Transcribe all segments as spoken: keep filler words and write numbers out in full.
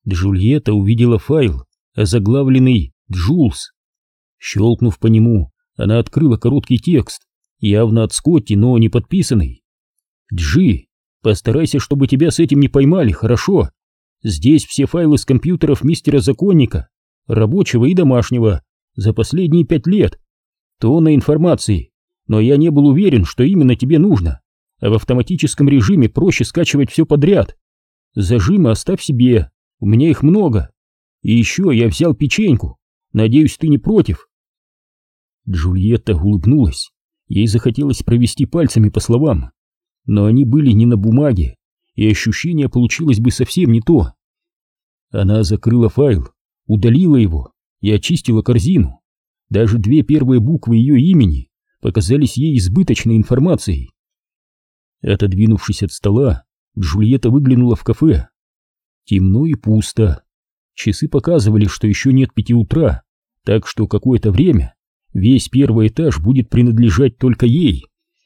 Джульетта увидела файл, озаглавленный «Джулс». Щелкнув по нему, она открыла короткий текст, явно от Скотти, но не подписанный. «Джи, постарайся, чтобы тебя с этим не поймали, хорошо? Здесь все файлы с компьютеров мистера Законника, рабочего и домашнего, за последние пять лет. Тонна информации, но я не был уверен, что именно тебе нужно, а в автоматическом режиме проще скачивать все подряд. Зажимы оставь себе, у меня их много. И еще я взял печеньку, надеюсь, ты не против?» Джульетта улыбнулась, ей захотелось провести пальцами по словам, но они были не на бумаге, и ощущение получилось бы совсем не то. Она закрыла файл, удалила его и очистила корзину. Даже две первые буквы ее имени показались ей избыточной информацией. Отодвинувшись от стола, Джульетта выглянула в кафе. Темно и пусто. Часы показывали, что еще нет пяти утра, так что какое-то время весь первый этаж будет принадлежать только ей.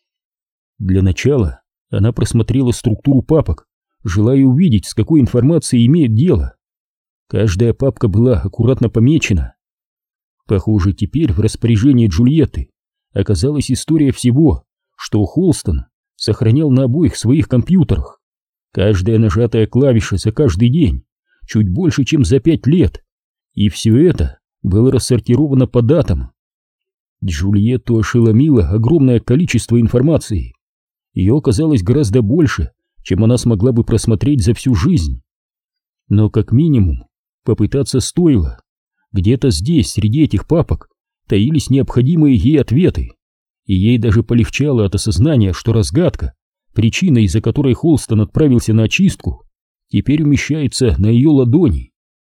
Для начала она просмотрела структуру папок, желая увидеть, с какой информацией имеет дело. Каждая папка была аккуратно помечена. Похоже, теперь в распоряжении Джульетты оказалась история всего, что Холстон сохранял на обоих своих компьютерах. Каждая нажатая клавиша за каждый день, чуть больше, чем за пять лет. И все это было рассортировано по датам. Джульетту ошеломило огромное количество информации. Ее оказалось гораздо больше, чем она смогла бы просмотреть за всю жизнь. Но как минимум попытаться стоило. Где-то здесь, среди этих папок, таились необходимые ей ответы, и ей даже полегчало от осознания, что разгадка, причина, из-за которой Холстон отправился на очистку, теперь умещается на ее ладони.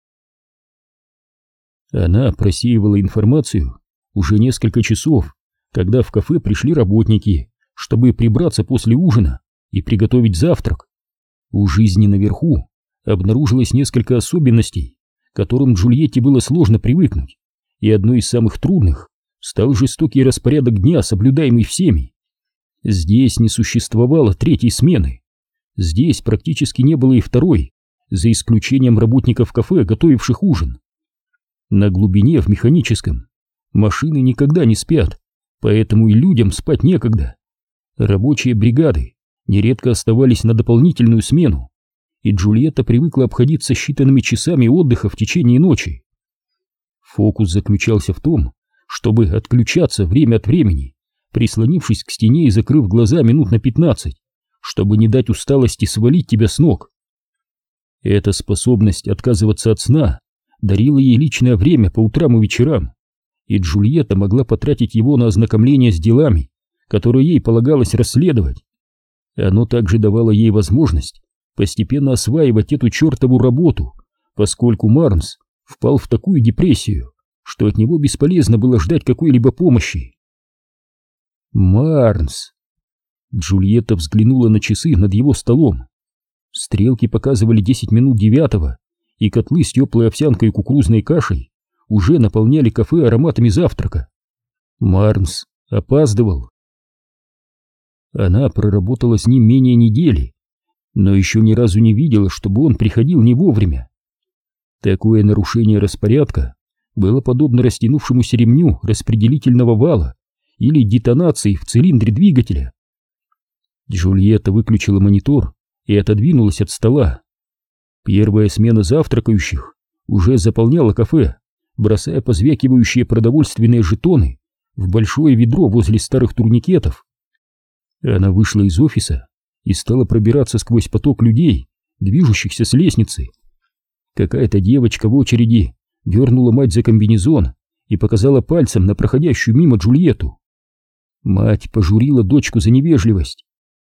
Она просеивала информацию уже несколько часов, когда в кафе пришли работники, чтобы прибраться после ужина и приготовить завтрак. У жизни наверху обнаружилось несколько особенностей, к которым Джульетте было сложно привыкнуть, и одной из самых трудных стал жестокий распорядок дня, соблюдаемый всеми. Здесь не существовало третьей смены, здесь практически не было и второй, за исключением работников кафе, готовивших ужин. На глубине, в механическом, машины никогда не спят, поэтому и людям спать некогда. Рабочие бригады нередко оставались на дополнительную смену, и Джульетта привыкла обходиться считанными часами отдыха в течение ночи. Фокус заключался в том, чтобы отключаться время от времени, прислонившись к стене и закрыв глаза минут на пятнадцать, чтобы не дать усталости свалить тебя с ног. Эта способность отказываться от сна дарила ей личное время по утрам и вечерам, и Джульетта могла потратить его на ознакомление с делами, которые ей полагалось расследовать. Оно также давало ей возможность постепенно осваивать эту чертову работу, поскольку Марнс впал в такую депрессию, что от него бесполезно было ждать какой-либо помощи. Марнс! Джульетта взглянула на часы над его столом. Стрелки показывали десять минут девятого, и котлы с теплой овсянкой и кукурузной кашей уже наполняли кафе ароматами завтрака. Марнс опаздывал. Она проработала с ним менее недели, но еще ни разу не видела, чтобы он приходил не вовремя. Такое нарушение распорядка было подобно растянувшемуся ремню распределительного вала или детонации в цилиндре двигателя. Джульетта выключила монитор и отодвинулась от стола. Первая смена завтракающих уже заполняла кафе, бросая позвякивающие продовольственные жетоны в большое ведро возле старых турникетов. Она вышла из офиса и стала пробираться сквозь поток людей, движущихся с лестницы. Какая-то девочка в очереди дернула мать за комбинезон и показала пальцем на проходящую мимо Джульетту. Мать пожурила дочку за невежливость.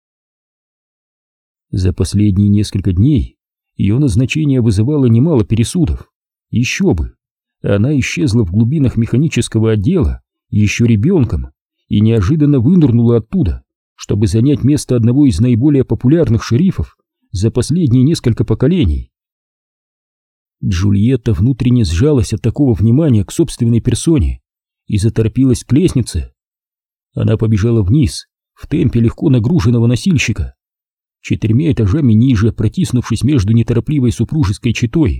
За последние несколько дней ее назначение вызывало немало пересудов. Еще бы! Она исчезла в глубинах механического отдела еще ребенком и неожиданно вынырнула оттуда, чтобы занять место одного из наиболее популярных шерифов за последние несколько поколений. Джульетта внутренне сжалась от такого внимания к собственной персоне и заторопилась к лестнице. Она побежала вниз, в темпе легко нагруженного носильщика. Четырьмя этажами ниже, протиснувшись между неторопливой супружеской четой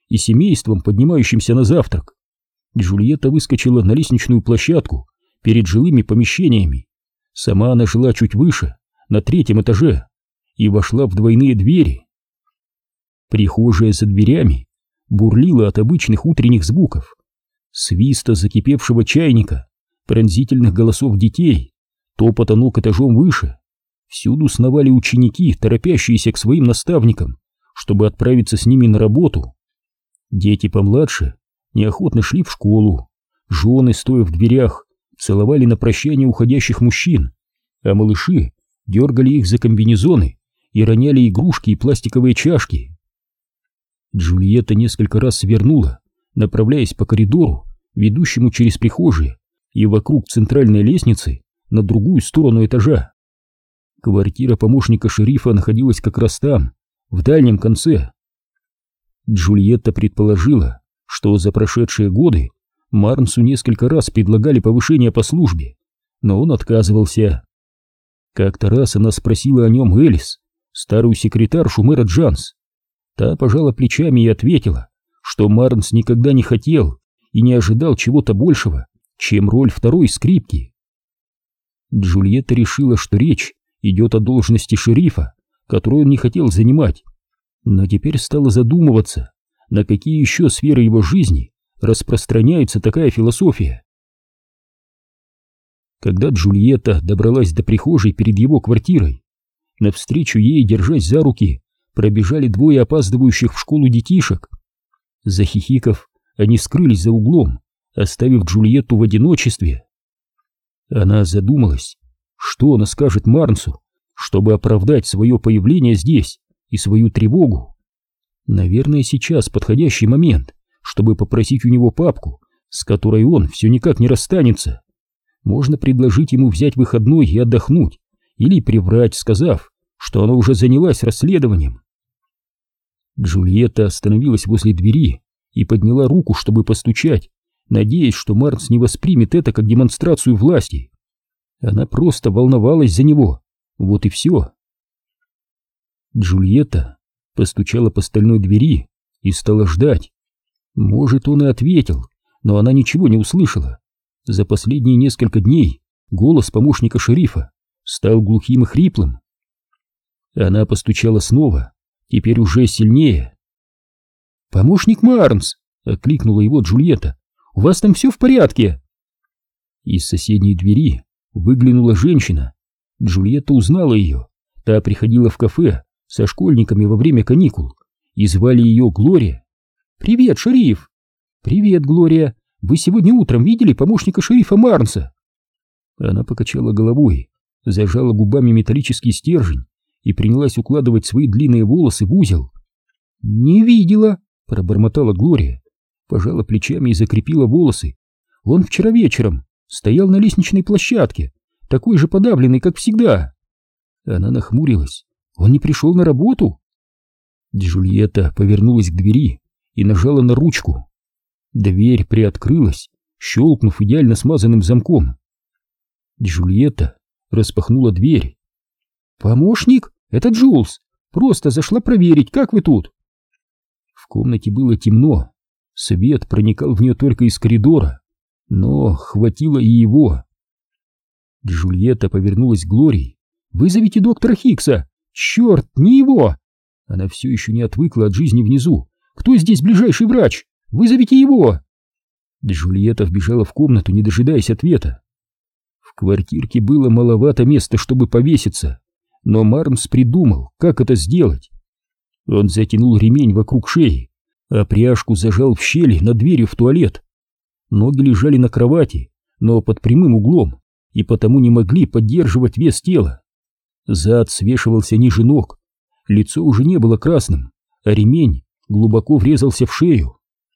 и семейством, поднимающимся на завтрак. Джульетта выскочила на лестничную площадку перед жилыми помещениями. Сама она жила чуть выше, на третьем этаже, и вошла в двойные двери. Прихожая за дверями бурлила от обычных утренних звуков: свиста закипевшего чайника, пронзительных голосов детей, топота ног этажом выше. Всюду сновали ученики, торопящиеся к своим наставникам, чтобы отправиться с ними на работу. Дети помладше неохотно шли в школу. Жены, стоя в дверях, целовали на прощание уходящих мужчин, а малыши дергали их за комбинезоны и роняли игрушки и пластиковые чашки. Джульетта несколько раз свернула, направляясь по коридору, ведущему через прихожие и вокруг центральной лестницы на другую сторону этажа. Квартира помощника шерифа находилась как раз там, в дальнем конце. Джульетта предположила, что за прошедшие годы Марнсу несколько раз предлагали повышение по службе, но он отказывался. Как-то раз она спросила о нем Элис, старую секретаршу мэра Джанс. Та пожала плечами и ответила, что Марнс никогда не хотел и не ожидал чего-то большего, чем роль второй скрипки. Джульетта решила, что речь идет о должности шерифа, которую он не хотел занимать, но теперь стала задумываться, на какие еще сферы его жизни распространяется такая философия. Когда Джульетта добралась до прихожей перед его квартирой, навстречу ей, держась за руки, пробежали двое опаздывающих в школу детишек. Захихикав, они скрылись за углом, оставив Джульетту в одиночестве. Она задумалась, что она скажет Марнсу, чтобы оправдать свое появление здесь и свою тревогу. Наверное, сейчас подходящий момент, чтобы попросить у него папку, с которой он все никак не расстанется. Можно предложить ему взять выходной и отдохнуть, или приврать, сказав, что она уже занялась расследованием. Джульетта остановилась возле двери и подняла руку, чтобы постучать, надеясь, что Марнс не воспримет это как демонстрацию власти. Она просто волновалась за него, вот и все. Джульетта постучала по стальной двери и стала ждать. Может, он и ответил, но она ничего не услышала. За последние несколько дней голос помощника шерифа стал глухим и хриплым. Она постучала снова, теперь уже сильнее. «Помощник Марнс!» — окликнула его Джульетта. «У вас там все в порядке?» Из соседней двери выглянула женщина. Джульетта узнала ее. Та приходила в кафе со школьниками во время каникул, и звали ее Глория. «Привет, шериф!» «Привет, Глория! Вы сегодня утром видели помощника шерифа Марнса?» Она покачала головой, зажала губами металлический стержень и принялась укладывать свои длинные волосы в узел. «Не видела», — пробормотала Глория, пожала плечами и закрепила волосы. «Он вчера вечером стоял на лестничной площадке, такой же подавленный, как всегда». Она нахмурилась. «Он не пришел на работу?» Джульетта повернулась к двери и нажала на ручку. Дверь приоткрылась, щелкнув идеально смазанным замком. Джульетта распахнула дверь. «Помощник? Это Джулс. Просто зашла проверить, как вы тут?» В комнате было темно. Свет проникал в нее только из коридора, но хватило и его. Джульетта повернулась к Глории. «Вызовите доктора Хикса! Черт, не его!» Она все еще не отвыкла от жизни внизу. «Кто здесь ближайший врач? Вызовите его!» Джульетта вбежала в комнату, не дожидаясь ответа. В квартирке было маловато места, чтобы повеситься, но Марнс придумал, как это сделать. Он затянул ремень вокруг шеи, а пряжку зажал в щели над дверью в туалет. Ноги лежали на кровати, но под прямым углом, и потому не могли поддерживать вес тела. Зад свешивался ниже ног, лицо уже не было красным, а ремень глубоко врезался в шею.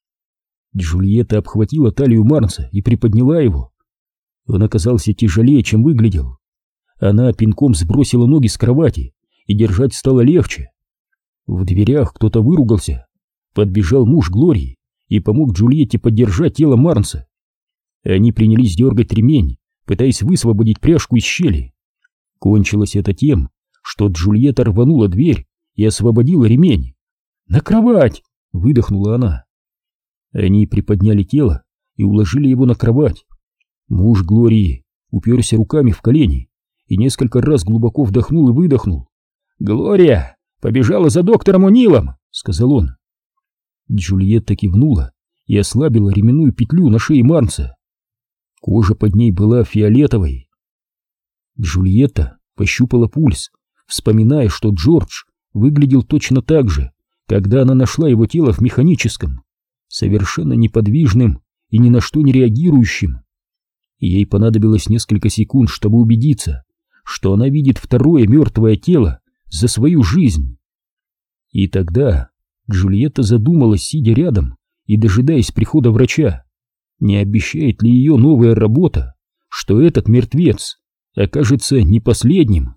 Джульетта обхватила талию Марнса и приподняла его. Он оказался тяжелее, чем выглядел. Она пинком сбросила ноги с кровати, и держать стало легче. В дверях кто-то выругался. Подбежал муж Глории и помог Джульетте поддержать тело Марнса. Они принялись дергать ремень, пытаясь высвободить пряжку из щели. Кончилось это тем, что Джульетта рванула дверь и освободила ремень. «На кровать!» — выдохнула она. Они приподняли тело и уложили его на кровать. Муж Глории уперся руками в колени и несколько раз глубоко вдохнул и выдохнул. «Глория побежала за доктором О'Нилом», — сказал он. Джульетта кивнула и ослабила ременную петлю на шее Марнса. Кожа под ней была фиолетовой. Джульетта пощупала пульс, вспоминая, что Джордж выглядел точно так же, когда она нашла его тело в механическом, совершенно неподвижным и ни на что не реагирующим. Ей понадобилось несколько секунд, чтобы убедиться, что она видит второе мертвое тело за свою жизнь. И тогда Джульетта задумалась, сидя рядом и дожидаясь прихода врача, не обещает ли ее новая работа, что этот мертвец окажется не последним.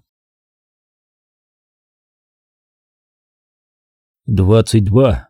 двадцать два.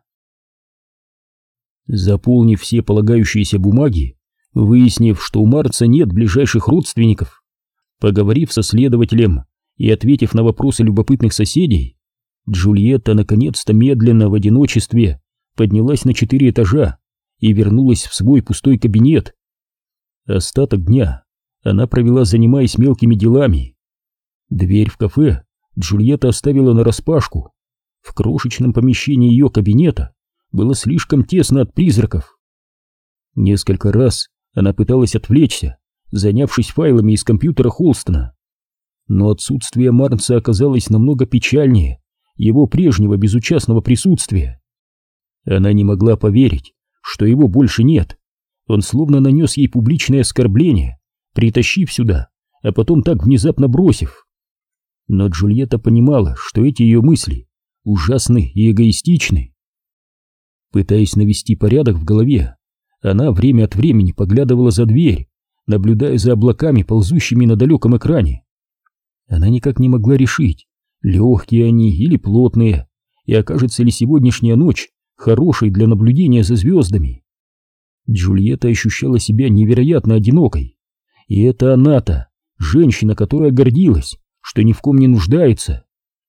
Заполнив все полагающиеся бумаги, выяснив, что у Марца нет ближайших родственников, поговорив со следователем и ответив на вопросы любопытных соседей, Джульетта наконец-то медленно в одиночестве поднялась на четыре этажа и вернулась в свой пустой кабинет. Остаток дня она провела, занимаясь мелкими делами. Дверь в кафе Джульетта оставила нараспашку. В крошечном помещении ее кабинета было слишком тесно от призраков. Несколько раз она пыталась отвлечься, занявшись файлами из компьютера Холстона. Но отсутствие Марнса оказалось намного печальнее его прежнего безучастного присутствия. Она не могла поверить, что его больше нет. Он словно нанес ей публичное оскорбление, притащив сюда, а потом так внезапно бросив. Но Джульетта понимала, что эти ее мысли ужасны и эгоистичны. Пытаясь навести порядок в голове, она время от времени поглядывала за дверь, наблюдая за облаками, ползущими на далеком экране. Она никак не могла решить, легкие они или плотные, и окажется ли сегодняшняя ночь хорошей для наблюдения за звездами. Джульетта ощущала себя невероятно одинокой, и это она-то, женщина, которая гордилась, что ни в ком не нуждается.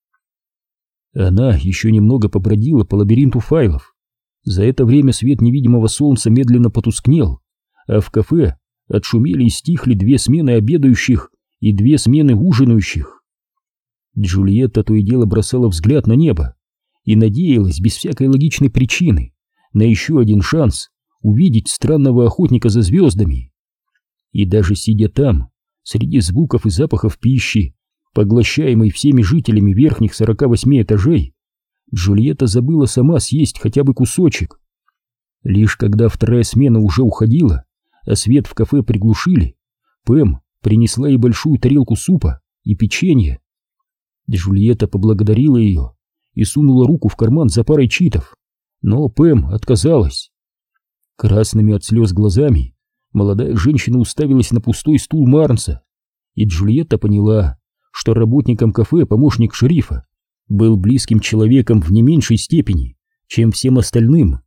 Она еще немного побродила по лабиринту файлов. За это время свет невидимого солнца медленно потускнел, а в кафе отшумели и стихли две смены обедающих и две смены ужинающих. Джульетта то и дело бросала взгляд на небо и надеялась без всякой логичной причины на еще один шанс увидеть странного охотника за звездами. И даже сидя там, среди звуков и запахов пищи, поглощаемой всеми жителями верхних сорока восьми этажей, Джульетта забыла сама съесть хотя бы кусочек. Лишь когда вторая смена уже уходила, а свет в кафе приглушили, Пэм принесла ей большую тарелку супа и печенье. Джульетта поблагодарила ее и сунула руку в карман за парой читов, но Пэм отказалась. Красными от слез глазами молодая женщина уставилась на пустой стул Марнса, и Джульетта поняла, что работником кафе помощник шерифа был близким человеком в не меньшей степени, чем всем остальным.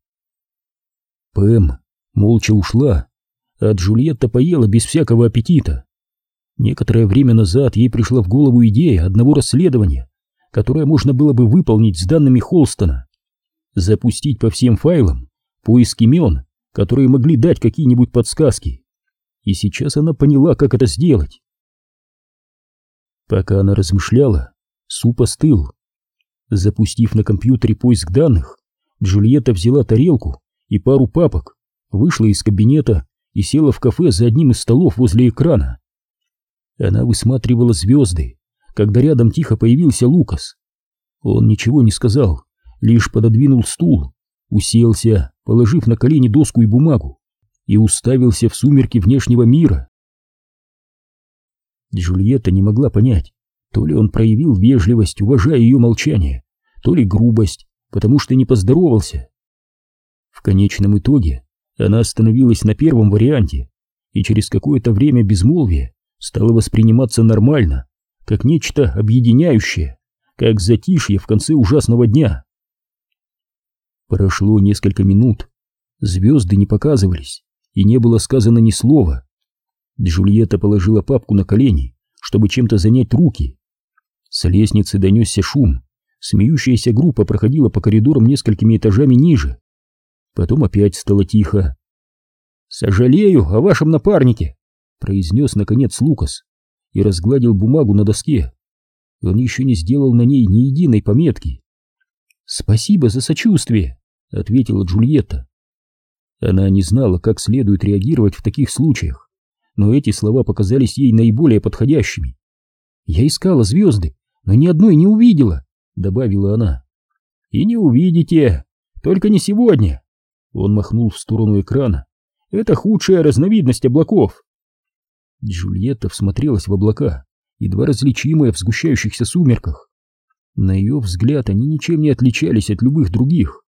Пэм молча ушла, а Джульетта поела без всякого аппетита. Некоторое время назад ей пришла в голову идея одного расследования, которое можно было бы выполнить с данными Холстона, запустить по всем файлам поиск имен, которые могли дать какие-нибудь подсказки. И сейчас она поняла, как это сделать. Пока она размышляла, суп остыл. Запустив на компьютере поиск данных, Джульетта взяла тарелку и пару папок, вышла из кабинета и села в кафе за одним из столов возле экрана. Она высматривала звезды, когда рядом тихо появился Лукас. Он ничего не сказал, лишь пододвинул стул, уселся, положив на колени доску и бумагу, и уставился в сумерки внешнего мира. Джульетта не могла понять, то ли он проявил вежливость, уважая ее молчание, то ли грубость, потому что не поздоровался. В конечном итоге она остановилась на первом варианте, и через какое-то время безмолвие стало восприниматься нормально, как нечто объединяющее, как затишье в конце ужасного дня. Прошло несколько минут, звезды не показывались, и не было сказано ни слова. Джульетта положила папку на колени, чтобы чем-то занять руки. С лестницы донесся шум. Смеющаяся группа проходила по коридорам несколькими этажами ниже. Потом опять стало тихо. «Сожалею о вашем напарнике», — произнес наконец Лукас и разгладил бумагу на доске. Он еще не сделал на ней ни единой пометки. «Спасибо за сочувствие», — ответила Джульетта. Она не знала, как следует реагировать в таких случаях, но эти слова показались ей наиболее подходящими. «Я искала звезды, но ни одной не увидела», — добавила она. «И не увидите, только не сегодня», — он махнул в сторону экрана. «Это худшая разновидность облаков». Джульетта всмотрелась в облака, едва различимые в сгущающихся сумерках. На ее взгляд они ничем не отличались от любых других.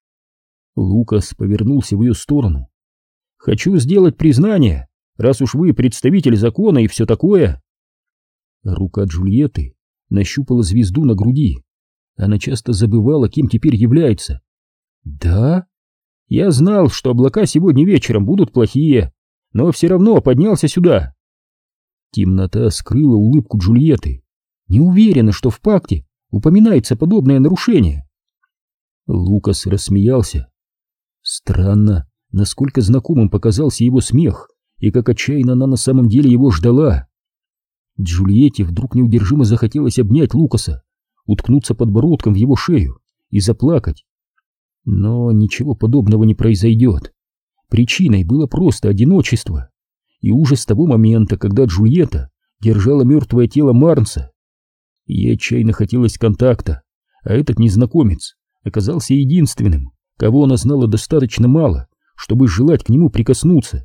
Лукас повернулся в ее сторону. «Хочу сделать признание, раз уж вы представитель закона и все такое». Рука Джульетты нащупала звезду на груди. Она часто забывала, кем теперь является. «Да? Я знал, что облака сегодня вечером будут плохие, но все равно поднялся сюда». Темнота скрыла улыбку Джульетты. «Не уверена, что в пакте упоминается подобное нарушение». Лукас рассмеялся. Странно, насколько знакомым показался его смех, и как отчаянно она на самом деле его ждала. Джульетте вдруг неудержимо захотелось обнять Лукаса, уткнуться подбородком в его шею и заплакать. Но ничего подобного не произойдет. Причиной было просто одиночество и ужас того момента, когда Джульетта держала мертвое тело Марнса. Ей отчаянно хотелось контакта, а этот незнакомец оказался единственным, кого она знала достаточно мало, чтобы желать к нему прикоснуться.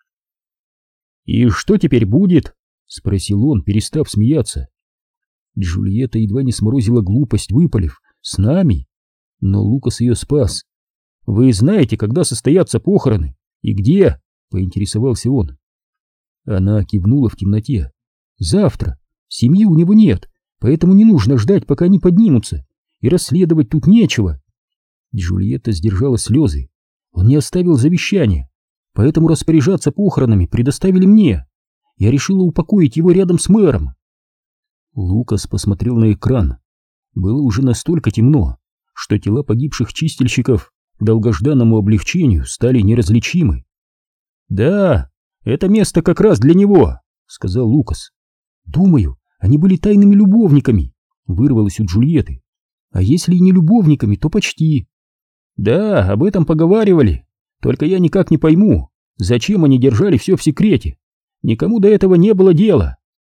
«И что теперь будет?» — спросил он, перестав смеяться. Джульетта едва не сморозила глупость, выпалив: «С нами?» Но Лукас ее спас. «Вы знаете, когда состоятся похороны и где?» — поинтересовался он. Она кивнула в темноте. «Завтра. Семьи у него нет, поэтому не нужно ждать, пока они поднимутся, и расследовать тут нечего». Джульетта сдержала слезы. «Он не оставил завещания, поэтому распоряжаться похоронами предоставили мне. Я решила упокоить его рядом с мэром». Лукас посмотрел на экран. Было уже настолько темно, что тела погибших чистильщиков к долгожданному облегчению стали неразличимы. «Да, это место как раз для него», — сказал Лукас. «Думаю, они были тайными любовниками», — вырвалось у Джульетты. «А если и не любовниками, то почти». «Да, об этом поговаривали, только я никак не пойму, зачем они держали все в секрете. Никому до этого не было дела».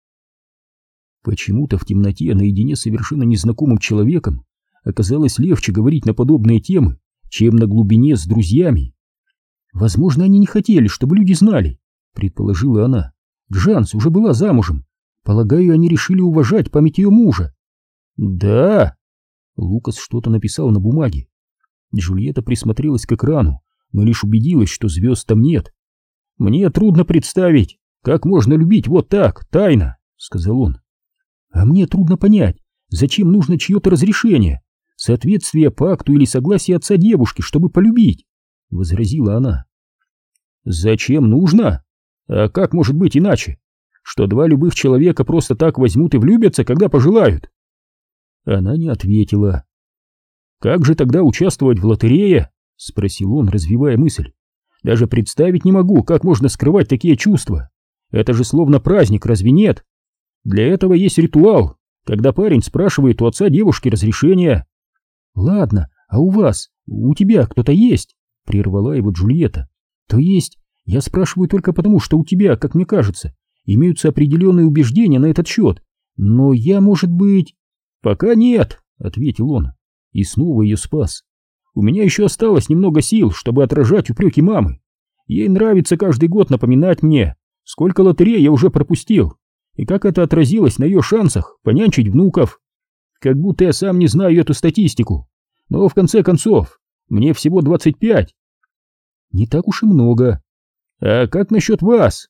Почему-то в темноте наедине с совершенно незнакомым человеком оказалось легче говорить на подобные темы, чем на глубине с друзьями. «Возможно, они не хотели, чтобы люди знали», — предположила она. «Джанс уже была замужем. Полагаю, они решили уважать память ее мужа». «Да». Лукас что-то написал на бумаге. Джульетта присмотрелась к экрану, но лишь убедилась, что звезд там нет. «Мне трудно представить, как можно любить вот так, тайно», — сказал он. «А мне трудно понять, зачем нужно чье-то разрешение, соответствие пакту или согласие отца девушки, чтобы полюбить», — возразила она. «Зачем нужно? А как может быть иначе? Что два любых человека просто так возьмут и влюбятся, когда пожелают?» Она не ответила. «Как же тогда участвовать в лотерее?» — спросил он, развивая мысль. «Даже представить не могу, как можно скрывать такие чувства. Это же словно праздник, разве нет? Для этого есть ритуал, когда парень спрашивает у отца девушки разрешения». «Ладно, а у вас, у тебя кто-то есть?» — прервала его Джульетта. «То есть, я спрашиваю только потому, что у тебя, как мне кажется, имеются определенные убеждения на этот счет. Но я, может быть...» «Пока нет», — ответил он, и снова ее спас. «У меня еще осталось немного сил, чтобы отражать упреки мамы. Ей нравится каждый год напоминать мне, сколько лотерей я уже пропустил, и как это отразилось на ее шансах понянчить внуков. Как будто я сам не знаю эту статистику. Но в конце концов, мне всего двадцать пять. Не так уж и много. А как насчет вас?»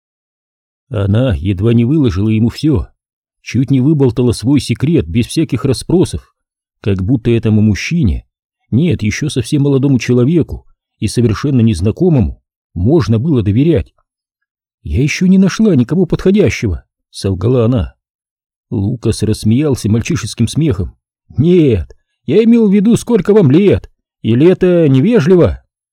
Она едва не выложила ему все. Чуть не выболтала свой секрет без всяких расспросов, как будто этому мужчине, нет, еще совсем молодому человеку и совершенно незнакомому, можно было доверять. «Я еще не нашла никого подходящего», — солгала она. Лукас рассмеялся мальчишеским смехом. «Нет, я имел в виду, сколько вам лет, или это невежливо?»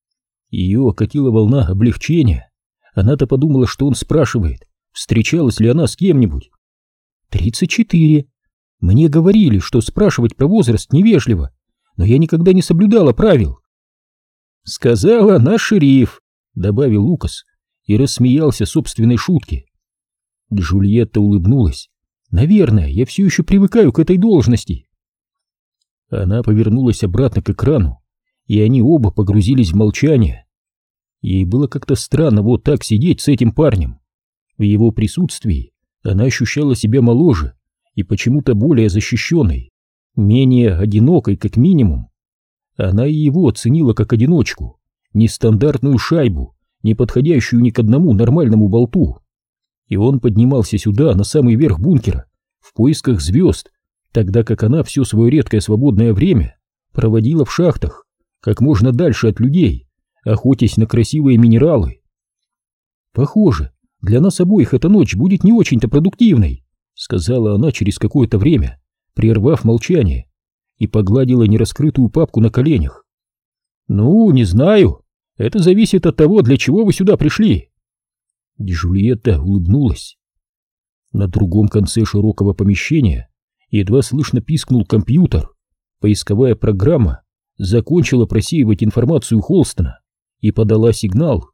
Ее окатила волна облегчения. Она-то подумала, что он спрашивает, встречалась ли она с кем-нибудь. «Тридцать четыре. Мне говорили, что спрашивать про возраст невежливо, но я никогда не соблюдала правил». «Сказала наш шериф», — добавил Лукас и рассмеялся собственной шутке. Джульетта улыбнулась. «Наверное, я все еще привыкаю к этой должности». Она повернулась обратно к экрану, и они оба погрузились в молчание. Ей было как-то странно вот так сидеть с этим парнем. В его присутствии она ощущала себя моложе и почему-то более защищенной, менее одинокой как минимум. Она и его оценила как одиночку, нестандартную шайбу, не подходящую ни к одному нормальному болту. И он поднимался сюда, на самый верх бункера, в поисках звезд, тогда как она все свое редкое свободное время проводила в шахтах, как можно дальше от людей, охотясь на красивые минералы. «Похоже, для нас обоих эта ночь будет не очень-то продуктивной», сказала она через какое-то время, прервав молчание, и погладила нераскрытую папку на коленях. «Ну, не знаю. Это зависит от того, для чего вы сюда пришли». Джульетта улыбнулась. На другом конце широкого помещения едва слышно пискнул компьютер. Поисковая программа закончила просеивать информацию Холстона и подала сигнал.